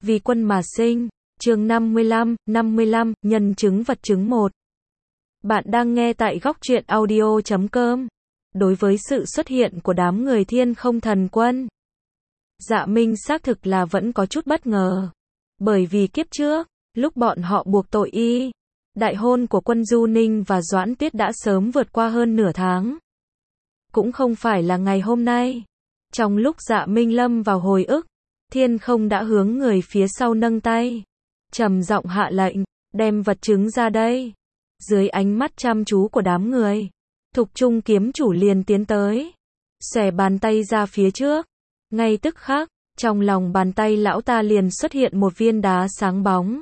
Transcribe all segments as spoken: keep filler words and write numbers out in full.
Vì quân mà sinh. Chương năm mươi lăm, năm mươi lăm, nhân chứng vật chứng một. Bạn đang nghe tại góc truyện audio chấm com. Đối với sự xuất hiện của đám người Thiên Không Thần Quân, Dạ Minh xác thực là vẫn có chút bất ngờ. Bởi vì kiếp trước, lúc bọn họ buộc tội y, đại hôn của Quân Du Ninh và Doãn Tuyết đã sớm vượt qua hơn nửa tháng. Cũng không phải là ngày hôm nay. Trong lúc Dạ Minh lâm vào hồi ức, Thiên Không đã hướng người phía sau nâng tay, trầm giọng hạ lệnh, đem vật chứng ra đây. Dưới ánh mắt chăm chú của đám người, Thục Trung kiếm chủ liền tiến tới, xòe bàn tay ra phía trước. Ngay tức khắc, trong lòng bàn tay lão ta liền xuất hiện một viên đá sáng bóng,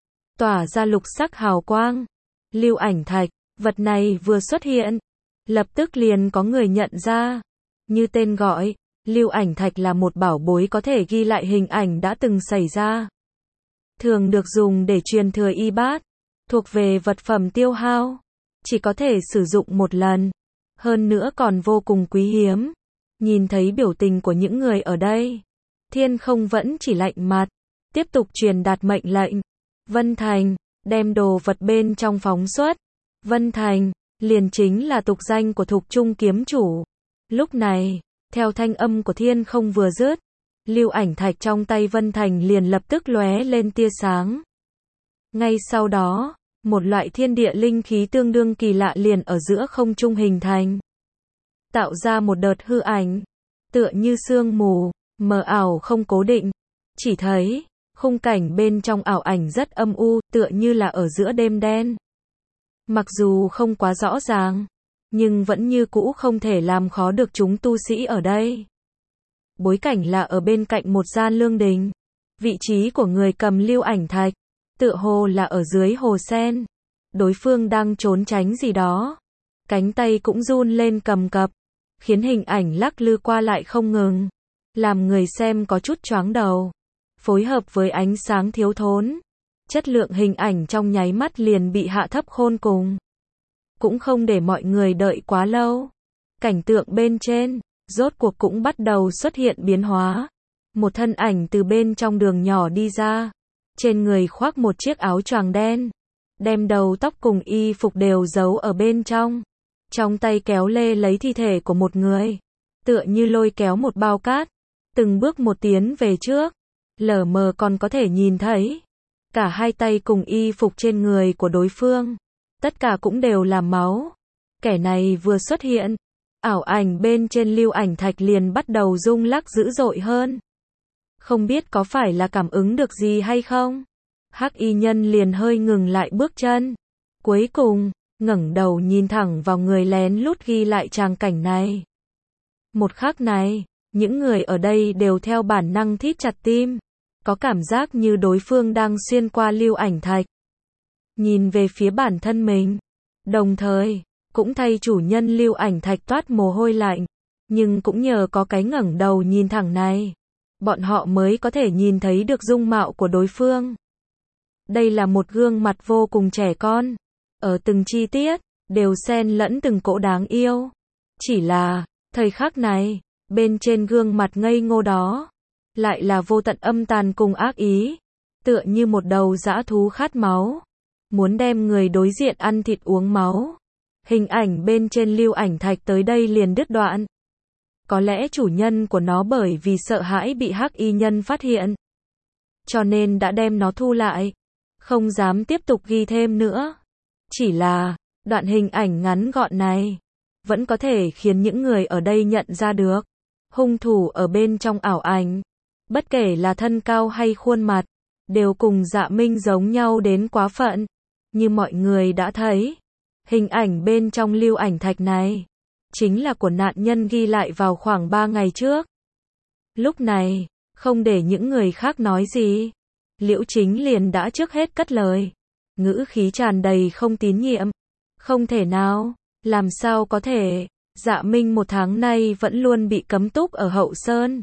tỏa ra lục sắc hào quang. Lưu ảnh thạch, vật này vừa xuất hiện, lập tức liền có người nhận ra. Như tên gọi, lưu ảnh thạch là một bảo bối có thể ghi lại hình ảnh đã từng xảy ra. Thường được dùng để truyền thừa y bát, thuộc về vật phẩm tiêu hao, chỉ có thể sử dụng một lần, hơn nữa còn vô cùng quý hiếm. Nhìn thấy biểu tình của những người ở đây, Thiên Không vẫn chỉ lạnh mặt, tiếp tục truyền đạt mệnh lệnh. Vân Thành, đem đồ vật bên trong phóng xuất. Vân Thành, liền chính là tục danh của Thục Trung kiếm chủ. Lúc này, theo thanh âm của Thiên Không vừa dứt, lưu ảnh thạch trong tay Vân Thành liền lập tức lóe lên tia sáng. Ngay sau đó, một loại thiên địa linh khí tương đương kỳ lạ liền ở giữa không trung hình thành, tạo ra một đợt hư ảnh, tựa như sương mù, mờ ảo không cố định. Chỉ thấy, khung cảnh bên trong ảo ảnh rất âm u, tựa như là ở giữa đêm đen. Mặc dù không quá rõ ràng, nhưng vẫn như cũ không thể làm khó được chúng tu sĩ ở đây. Bối cảnh là ở bên cạnh một gian lương đình. Vị trí của người cầm lưu ảnh thạch, tựa hồ là ở dưới hồ sen. Đối phương đang trốn tránh gì đó. Cánh tay cũng run lên cầm cập, khiến hình ảnh lắc lư qua lại không ngừng, làm người xem có chút choáng đầu. Phối hợp với ánh sáng thiếu thốn, chất lượng hình ảnh trong nháy mắt liền bị hạ thấp khôn cùng. Cũng không để mọi người đợi quá lâu. Cảnh tượng bên trên, rốt cuộc cũng bắt đầu xuất hiện biến hóa. Một thân ảnh từ bên trong đường nhỏ đi ra. Trên người khoác một chiếc áo choàng đen, đem đầu tóc cùng y phục đều giấu ở bên trong. Trong tay kéo lê lấy thi thể của một người, tựa như lôi kéo một bao cát, từng bước một tiến về trước. Lờ mờ còn có thể nhìn thấy, cả hai tay cùng y phục trên người của đối phương, tất cả cũng đều là máu. Kẻ này vừa xuất hiện, ảo ảnh bên trên lưu ảnh thạch liền bắt đầu rung lắc dữ dội hơn. Không biết có phải là cảm ứng được gì hay không? Hắc y nhân liền hơi ngừng lại bước chân. Cuối cùng, ngẩng đầu nhìn thẳng vào người lén lút ghi lại tràng cảnh này. Một khắc này, những người ở đây đều theo bản năng thít chặt tim, có cảm giác như đối phương đang xuyên qua lưu ảnh thạch, nhìn về phía bản thân mình. Đồng thời, cũng thay chủ nhân lưu ảnh thạch toát mồ hôi lạnh. Nhưng cũng nhờ có cái ngẩng đầu nhìn thẳng này, bọn họ mới có thể nhìn thấy được dung mạo của đối phương. Đây là một gương mặt vô cùng trẻ con, ở từng chi tiết, đều xen lẫn từng cỗ đáng yêu. Chỉ là, thời khắc này, bên trên gương mặt ngây ngô đó, lại là vô tận âm tàn cùng ác ý, tựa như một đầu dã thú khát máu, muốn đem người đối diện ăn thịt uống máu. Hình ảnh bên trên lưu ảnh thạch tới đây liền đứt đoạn. Có lẽ chủ nhân của nó bởi vì sợ hãi bị hắc y nhân phát hiện, cho nên đã đem nó thu lại, không dám tiếp tục ghi thêm nữa. Chỉ là, đoạn hình ảnh ngắn gọn này, vẫn có thể khiến những người ở đây nhận ra được. Hung thủ ở bên trong ảo ảnh, bất kể là thân cao hay khuôn mặt, đều cùng Dạ Minh giống nhau đến quá phận. Như mọi người đã thấy, hình ảnh bên trong lưu ảnh thạch này, chính là của nạn nhân ghi lại vào khoảng ba ngày trước. Lúc này, không để những người khác nói gì, Liễu Chính liền đã trước hết cất lời, ngữ khí tràn đầy không tín nhiệm. Không thể nào, làm sao có thể, Dạ Minh một tháng nay vẫn luôn bị cấm túc ở Hậu Sơn.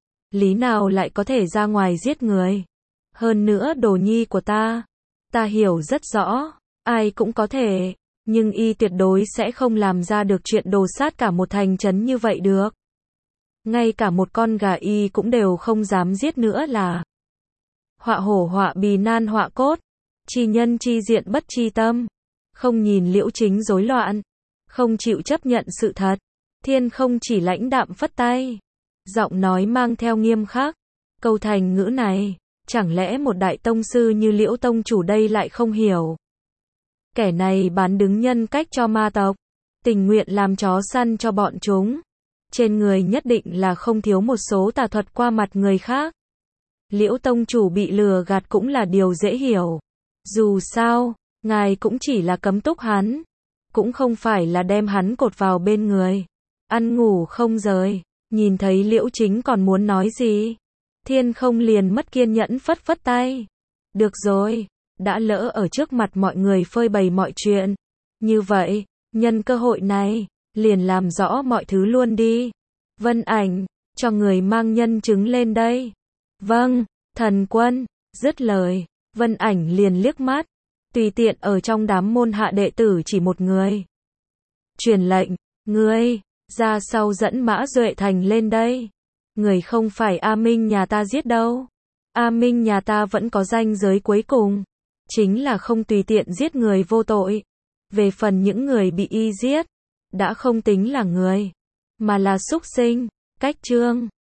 Lý nào lại có thể ra ngoài giết người? Hơn nữa đồ nhi của ta, ta hiểu rất rõ, ai cũng có thể, nhưng y tuyệt đối sẽ không làm ra được chuyện đồ sát cả một thành trấn như vậy được. Ngay cả một con gà y cũng đều không dám giết nữa là. họa hổ họa bì nan họa cốt, chi nhân chi diện bất chi tâm. Không nhìn Liễu Chính rối loạn, không chịu chấp nhận sự thật, Thiên Không chỉ lãnh đạm phất tay, giọng nói mang theo nghiêm khắc. Câu thành ngữ này, chẳng lẽ một đại tông sư như Liễu tông chủ đây lại không hiểu? Kẻ này bán đứng nhân cách cho ma tộc, tình nguyện làm chó săn cho bọn chúng. Trên người nhất định là không thiếu một số tà thuật qua mặt người khác. Liễu tông chủ bị lừa gạt cũng là điều dễ hiểu. Dù sao, ngài cũng chỉ là cấm túc hắn, cũng không phải là đem hắn cột vào bên người, ăn ngủ không rời. Nhìn thấy Liễu Chính còn muốn nói gì, Thiên Không liền mất kiên nhẫn phất phất tay. Được rồi, đã lỡ ở trước mặt mọi người phơi bày mọi chuyện, như vậy, nhân cơ hội này, liền làm rõ mọi thứ luôn đi. Vân Ảnh, cho người mang nhân chứng lên đây. Vâng, thần quân. Dứt lời, Vân Ảnh liền liếc mắt, tùy tiện ở trong đám môn hạ đệ tử chỉ một người. Truyền lệnh, ngươi, ra sau dẫn Mã Duệ Thành lên đây. Người không phải A Minh nhà ta giết đâu. A Minh nhà ta vẫn có ranh giới cuối cùng, chính là không tùy tiện giết người vô tội. Về phần những người bị y giết, đã không tính là người, mà là súc sinh. Cách chương